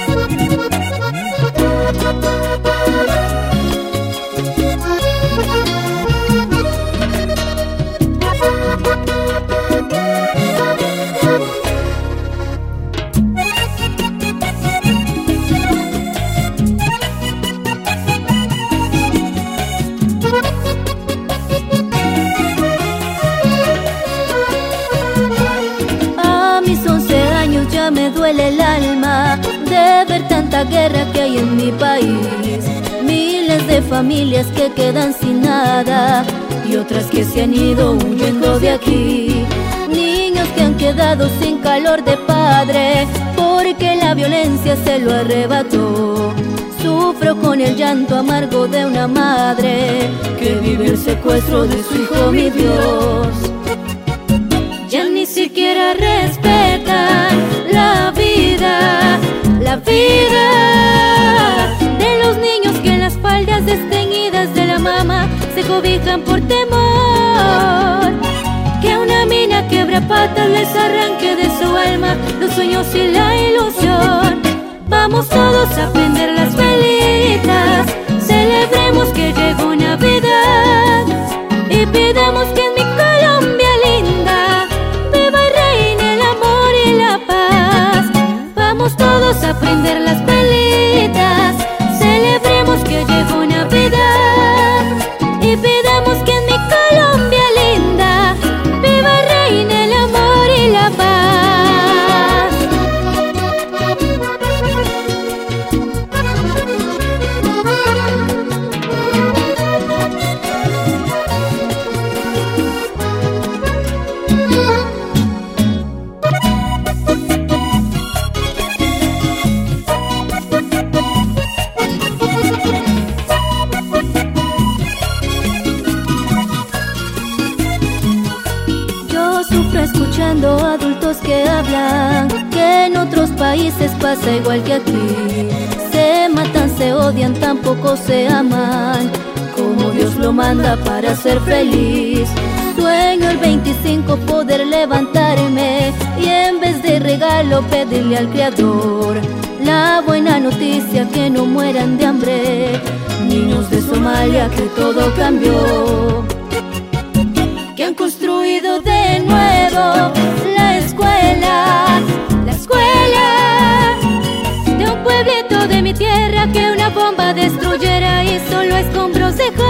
Me duele el alma de ver tanta guerra que hay en mi país. Miles de familias que quedan sin nada y otras que se han ido huyendo de aquí. Niños que han quedado sin calor de padre porque la violencia se lo arrebató. Sufro con el llanto amargo de una madre que vive el secuestro de su hijo, mi Dios. Ya ni siquiera respetan la vida de los niños que en las faldas desteñidas de la mama se cobijan por temor que una mina quebra patas les arranque de su alma los sueños y la ilusión. Vamos todos a prender las velitas, celebremos que llegó Navidad y pidamos que en mi Colombia linda viva y reine el amor y la paz. Vamos todos a prender las velitas, celebremos que llegó Navidad y pidamos que en mi Colombia linda viva y reine el amor y la paz. Escuchando adultos que hablan que en otros países pasa igual que aquí. Se matan, se odian, tampoco se aman como Dios lo manda para ser feliz. Sueño el 25 poder levantarme y en vez de regalo pedirle al Creador la buena noticia que no mueran de hambre. Niños de Somalia que todo cambió, que han construido de nuevo la escuela de un pueblito de mi tierra que una bomba destruyera y solo escombros dejó.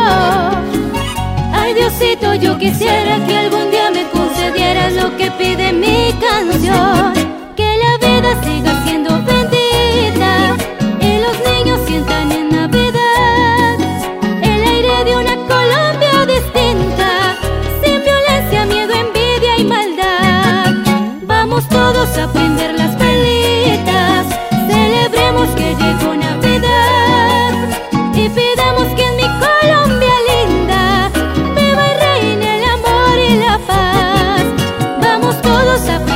Ay Diosito, yo quisiera que algún día me concedieras lo que pide mi canción, que la vida siga siendo bendita y los niños sientan en Navidad el aire de una Colombia distinta, miedo, envidia y maldad. Vamos todos a prender las velitas, celebremos que llegó Navidad y pidamos que en mi Colombia linda viva y reine el amor y la paz. Vamos todos a